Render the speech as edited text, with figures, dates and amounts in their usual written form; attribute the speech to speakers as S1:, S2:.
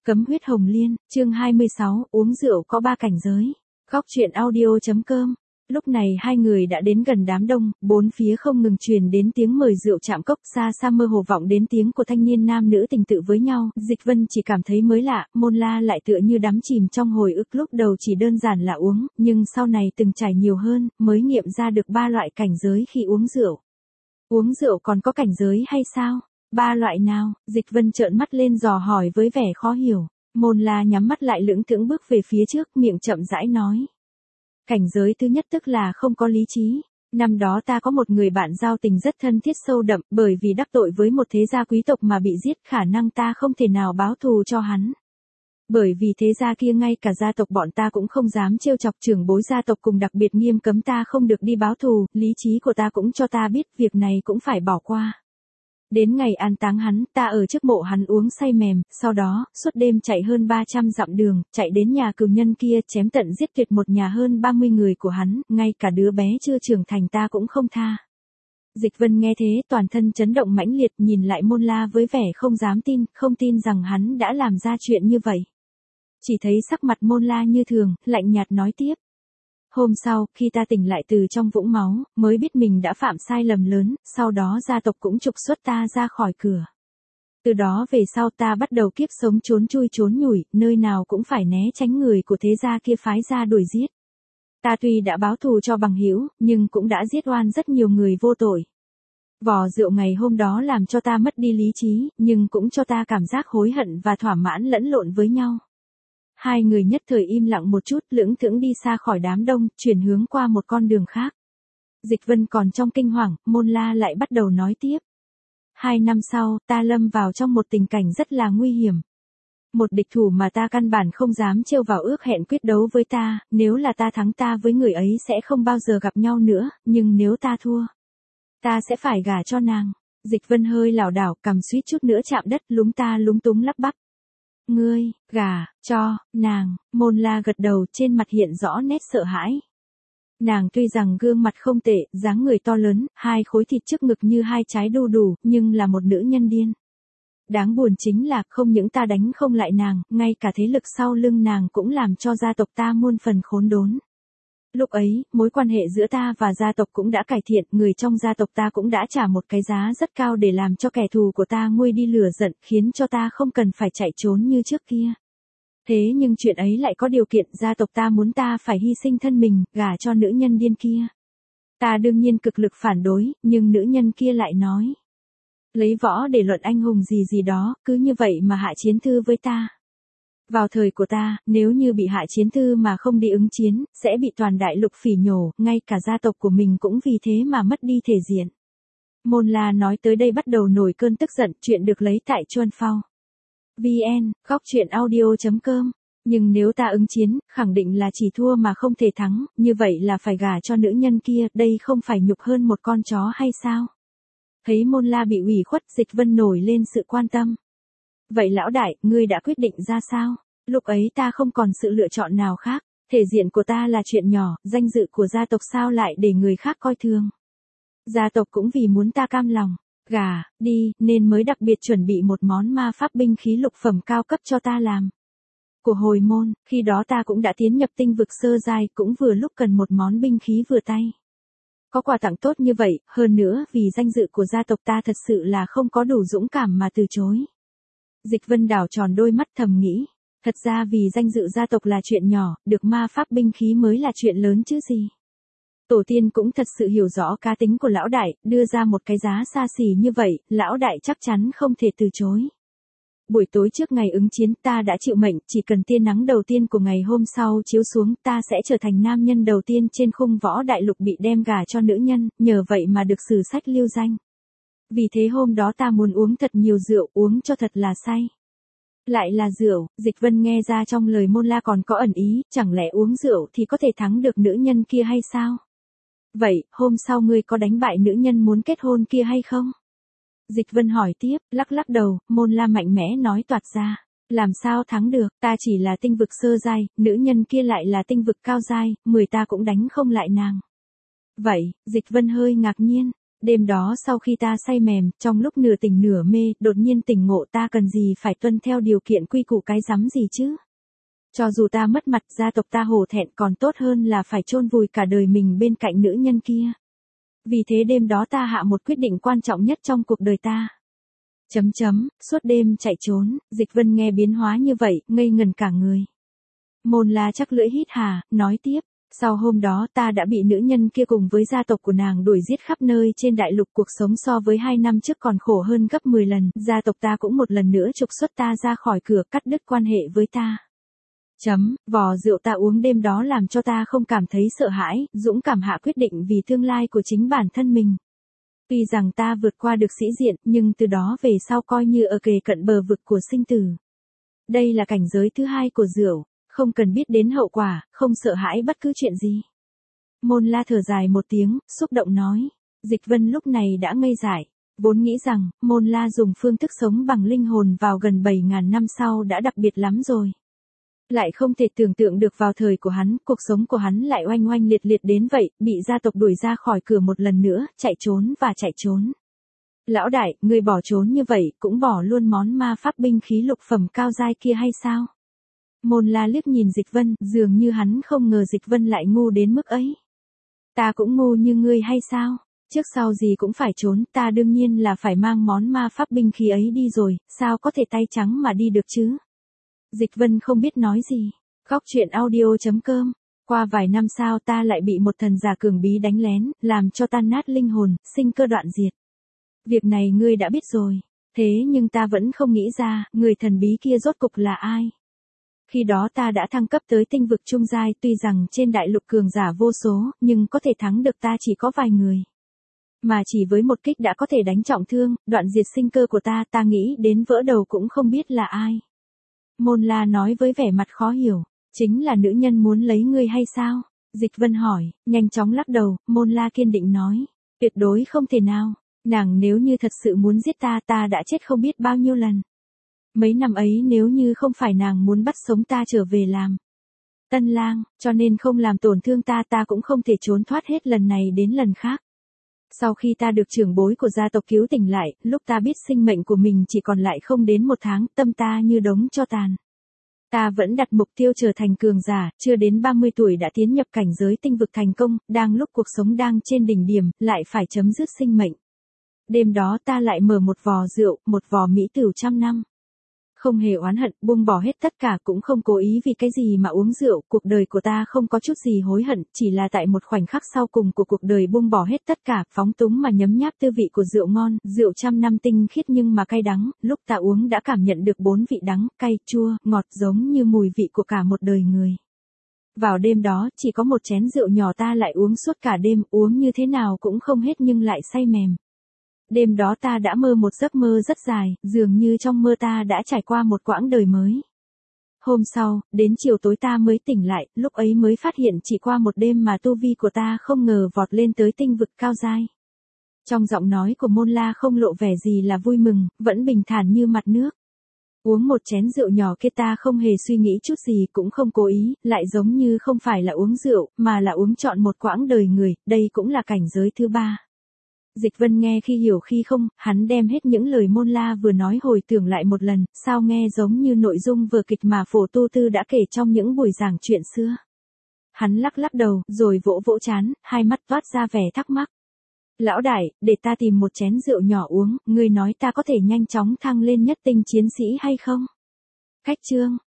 S1: Cấm huyết hồng liên, chương 26, uống rượu có 3 cảnh giới. Góc truyện audio.com. Lúc này hai người đã đến gần đám đông, bốn phía không ngừng truyền đến tiếng mời rượu chạm cốc, xa xa mơ hồ vọng đến tiếng của thanh niên nam nữ tình tự với nhau. Dịch Vân chỉ cảm thấy mới lạ, Môn La lại tựa như đắm chìm trong hồi ức, lúc đầu chỉ đơn giản là uống, nhưng sau này từng trải nhiều hơn, mới nghiệm ra được 3 loại cảnh giới khi uống rượu. Uống rượu còn có cảnh giới hay sao? 3 loại nào? Dịch Vân trợn mắt lên dò hỏi với vẻ khó hiểu. Môn La nhắm mắt lại lững thững bước về phía trước, miệng chậm rãi nói. Cảnh giới thứ nhất tức là không có lý trí. Năm đó ta có một người bạn giao tình rất thân thiết sâu đậm, bởi vì đắc tội với một thế gia quý tộc mà bị giết, khả năng ta không thể nào báo thù cho hắn. Bởi vì thế gia kia ngay cả gia tộc bọn ta cũng không dám trêu chọc, trưởng bối gia tộc cùng đặc biệt nghiêm cấm ta không được đi báo thù, lý trí của ta cũng cho ta biết việc này cũng phải bỏ qua. Đến ngày an táng hắn, ta ở trước mộ hắn uống say mềm, sau đó, suốt đêm chạy hơn 300 dặm đường, chạy đến nhà cừu nhân kia, chém tận giết tuyệt một nhà hơn 30 người của hắn, ngay cả đứa bé chưa trưởng thành ta cũng không tha. Dịch Vân nghe thế, toàn thân chấn động mãnh liệt, nhìn lại Môn La với vẻ không dám tin, không tin rằng hắn đã làm ra chuyện như vậy. Chỉ thấy sắc mặt Môn La như thường, lạnh nhạt nói tiếp. Hôm sau, khi ta tỉnh lại từ trong vũng máu, mới biết mình đã phạm sai lầm lớn, sau đó gia tộc cũng trục xuất ta ra khỏi cửa. Từ đó về sau ta bắt đầu kiếp sống trốn chui trốn nhủi, nơi nào cũng phải né tránh người của thế gia kia phái ra đuổi giết. Ta tuy đã báo thù cho bằng hữu, nhưng cũng đã giết oan rất nhiều người vô tội. Vò rượu ngày hôm đó làm cho ta mất đi lý trí, nhưng cũng cho ta cảm giác hối hận và thỏa mãn lẫn lộn với nhau. Hai người nhất thời im lặng một chút, lững thững đi xa khỏi đám đông, chuyển hướng qua một con đường khác. Dịch Vân còn trong kinh hoàng, Môn La lại bắt đầu nói tiếp. 2 năm sau, ta lâm vào trong một tình cảnh rất là nguy hiểm. Một địch thủ mà ta căn bản không dám trêu vào ước hẹn quyết đấu với ta, nếu là ta thắng ta với người ấy sẽ không bao giờ gặp nhau nữa, nhưng nếu ta thua, ta sẽ phải gả cho nàng. Dịch Vân hơi lảo đảo, cằm suýt chút nữa chạm đất, lúng túng lắp bắp. Ngươi, gả, cho, nàng, Môn La gật đầu, trên mặt hiện rõ nét sợ hãi. Nàng tuy rằng gương mặt không tệ, dáng người to lớn, 2 khối thịt trước ngực như 2 trái đu đủ, nhưng là một nữ nhân điên. Đáng buồn chính là, không những ta đánh không lại nàng, ngay cả thế lực sau lưng nàng cũng làm cho gia tộc ta muôn phần khốn đốn. Lúc ấy, mối quan hệ giữa ta và gia tộc cũng đã cải thiện, người trong gia tộc ta cũng đã trả một cái giá rất cao để làm cho kẻ thù của ta nguôi đi lửa giận, khiến cho ta không cần phải chạy trốn như trước kia. Thế nhưng chuyện ấy lại có điều kiện, gia tộc ta muốn ta phải hy sinh thân mình, gả cho nữ nhân điên kia. Ta đương nhiên cực lực phản đối, nhưng nữ nhân kia lại nói. Lấy võ để luận anh hùng gì đó, cứ như vậy mà hạ chiến thư với ta. Vào thời của ta, nếu như bị hạ chiến thư mà không đi ứng chiến, sẽ bị toàn đại lục phỉ nhổ, ngay cả gia tộc của mình cũng vì thế mà mất đi thể diện. Môn La nói tới đây bắt đầu nổi cơn tức giận, chuyện được lấy tại Chuan Phao. VN, góc truyện audio.com. Nhưng nếu ta ứng chiến, khẳng định là chỉ thua mà không thể thắng, như vậy là phải gả cho nữ nhân kia, đây không phải nhục hơn một con chó hay sao? Thấy Môn La bị ủy khuất, Dịch Vân nổi lên sự quan tâm. Vậy lão đại, ngươi đã quyết định ra sao? Lúc ấy ta không còn sự lựa chọn nào khác, thể diện của ta là chuyện nhỏ, danh dự của gia tộc sao lại để người khác coi thường. Gia tộc cũng vì muốn ta cam lòng, gả, đi, nên mới đặc biệt chuẩn bị một món ma pháp binh khí lục phẩm cao cấp cho ta làm. Của hồi môn, khi đó ta cũng đã tiến nhập tinh vực sơ giai, cũng vừa lúc cần một món binh khí vừa tay. Có quà tặng tốt như vậy, hơn nữa vì danh dự của gia tộc ta thật sự là không có đủ dũng cảm mà từ chối. Dịch Vân đảo tròn đôi mắt thầm nghĩ, thật ra vì danh dự gia tộc là chuyện nhỏ, được ma pháp binh khí mới là chuyện lớn chứ gì. Tổ tiên cũng thật sự hiểu rõ cá tính của lão đại, đưa ra một cái giá xa xỉ như vậy, lão đại chắc chắn không thể từ chối. Buổi tối trước ngày ứng chiến ta đã chịu mệnh, chỉ cần tia nắng đầu tiên của ngày hôm sau chiếu xuống ta sẽ trở thành nam nhân đầu tiên trên khung võ đại lục bị đem gả cho nữ nhân, nhờ vậy mà được sử sách lưu danh. Vì thế hôm đó ta muốn uống thật nhiều rượu, uống cho thật là say. Lại là rượu, Dịch Vân nghe ra trong lời Môn La còn có ẩn ý, chẳng lẽ uống rượu thì có thể thắng được nữ nhân kia hay sao? Vậy, hôm sau ngươi có đánh bại nữ nhân muốn kết hôn kia hay không? Dịch Vân hỏi tiếp, lắc đầu, Môn La mạnh mẽ nói toạc ra. Làm sao thắng được, ta chỉ là tinh vực sơ giai, nữ nhân kia lại là tinh vực cao giai, 10 ta cũng đánh không lại nàng. Vậy, Dịch Vân hơi ngạc nhiên. Đêm đó sau khi ta say mềm, trong lúc nửa tỉnh nửa mê, đột nhiên tỉnh ngộ ta cần gì phải tuân theo điều kiện quy củ cái rắm gì chứ. Cho dù ta mất mặt, gia tộc ta hổ thẹn còn tốt hơn là phải chôn vùi cả đời mình bên cạnh nữ nhân kia. Vì thế đêm đó ta hạ một quyết định quan trọng nhất trong cuộc đời ta. Suốt đêm chạy trốn, Dịch Vân nghe biến hóa như vậy, ngây ngần cả người. Môn La chắc lưỡi hít hà, nói tiếp. Sau hôm đó ta đã bị nữ nhân kia cùng với gia tộc của nàng đuổi giết khắp nơi trên đại lục, cuộc sống so với 2 năm trước còn khổ hơn gấp 10 lần, gia tộc ta cũng một lần nữa trục xuất ta ra khỏi cửa, cắt đứt quan hệ với ta. Vò rượu ta uống đêm đó làm cho ta không cảm thấy sợ hãi, dũng cảm hạ quyết định vì tương lai của chính bản thân mình. Tuy rằng ta vượt qua được sĩ diện, nhưng từ đó về sau coi như ở kề cận bờ vực của sinh tử. Đây là cảnh giới thứ hai của rượu, không cần biết đến hậu quả, không sợ hãi bất cứ chuyện gì. Môn La thở dài một tiếng, xúc động nói. Dịch Vân lúc này đã ngây dại, vốn nghĩ rằng, Môn La dùng phương thức sống bằng linh hồn vào gần 7.000 năm sau đã đặc biệt lắm rồi. Lại không thể tưởng tượng được vào thời của hắn, cuộc sống của hắn lại oanh oanh liệt liệt đến vậy, bị gia tộc đuổi ra khỏi cửa một lần nữa, chạy trốn và chạy trốn. Lão đại, người bỏ trốn như vậy, cũng bỏ luôn món ma pháp binh khí lục phẩm cao giai kia hay sao? Môn La liếc nhìn Dịch Vân, dường như hắn không ngờ Dịch Vân lại ngu đến mức ấy. Ta cũng ngu như ngươi hay sao? Trước sau gì cũng phải trốn, ta đương nhiên là phải mang món ma pháp binh khí ấy đi rồi, sao có thể tay trắng mà đi được chứ? Dịch Vân không biết nói gì. Góc truyện audio.com. Qua vài năm sau ta lại bị một thần giả cường bí đánh lén, làm cho tan nát linh hồn, sinh cơ đoạn diệt. Việc này ngươi đã biết rồi. Thế nhưng ta vẫn không nghĩ ra, người thần bí kia rốt cục là ai. Khi đó ta đã thăng cấp tới tinh vực trung giai, tuy rằng trên đại lục cường giả vô số, nhưng có thể thắng được ta chỉ có vài người. Mà chỉ với một kích đã có thể đánh trọng thương, đoạn diệt sinh cơ của ta, ta nghĩ đến vỡ đầu cũng không biết là ai. Môn La nói với vẻ mặt khó hiểu, chính là nữ nhân muốn lấy ngươi hay sao? Dịch Vân hỏi, nhanh chóng lắc đầu, Môn La kiên định nói, tuyệt đối không thể nào, nàng nếu như thật sự muốn giết ta, ta đã chết không biết bao nhiêu lần. Mấy năm ấy nếu như không phải nàng muốn bắt sống ta trở về làm tân lang, cho nên không làm tổn thương ta, ta cũng không thể trốn thoát hết lần này đến lần khác. Sau khi ta được trưởng bối của gia tộc cứu tỉnh lại, lúc ta biết sinh mệnh của mình chỉ còn lại không đến 1 tháng, tâm ta như đống tro tàn. Ta vẫn đặt mục tiêu trở thành cường giả, chưa đến 30 tuổi đã tiến nhập cảnh giới tinh vực thành công, đang lúc cuộc sống đang trên đỉnh điểm, lại phải chấm dứt sinh mệnh. Đêm đó ta lại mở một vò rượu, một vò mỹ tửu 100 năm. Không hề oán hận, buông bỏ hết tất cả, cũng không cố ý vì cái gì mà uống rượu, cuộc đời của ta không có chút gì hối hận, chỉ là tại một khoảnh khắc sau cùng của cuộc đời buông bỏ hết tất cả, phóng túng mà nhấm nháp tư vị của rượu ngon, rượu 100 năm tinh khiết nhưng mà cay đắng, lúc ta uống đã cảm nhận được 4 vị đắng, cay, chua, ngọt giống như mùi vị của cả một đời người. Vào đêm đó, chỉ có một chén rượu nhỏ ta lại uống suốt cả đêm, uống như thế nào cũng không hết nhưng lại say mềm. Đêm đó ta đã mơ một giấc mơ rất dài, dường như trong mơ ta đã trải qua một quãng đời mới. Hôm sau, đến chiều tối ta mới tỉnh lại, lúc ấy mới phát hiện chỉ qua một đêm mà tu vi của ta không ngờ vọt lên tới tinh vực cao giai. Trong giọng nói của Môn La không lộ vẻ gì là vui mừng, vẫn bình thản như mặt nước. Uống một chén rượu nhỏ kia ta không hề suy nghĩ chút gì, cũng không cố ý, lại giống như không phải là uống rượu, mà là uống trọn một quãng đời người, đây cũng là cảnh giới thứ 3. Dịch Vân nghe khi hiểu khi không, hắn đem hết những lời Môn La vừa nói hồi tưởng lại một lần, sao nghe giống như nội dung vở kịch mà Phổ Tu Tư đã kể trong những buổi giảng chuyện xưa. Hắn lắc lắc đầu, rồi vỗ vỗ trán, hai mắt toát ra vẻ thắc mắc. Lão đại, để ta tìm một chén rượu nhỏ uống, ngươi nói ta có thể nhanh chóng thăng lên nhất tinh chiến sĩ hay không? Cách chương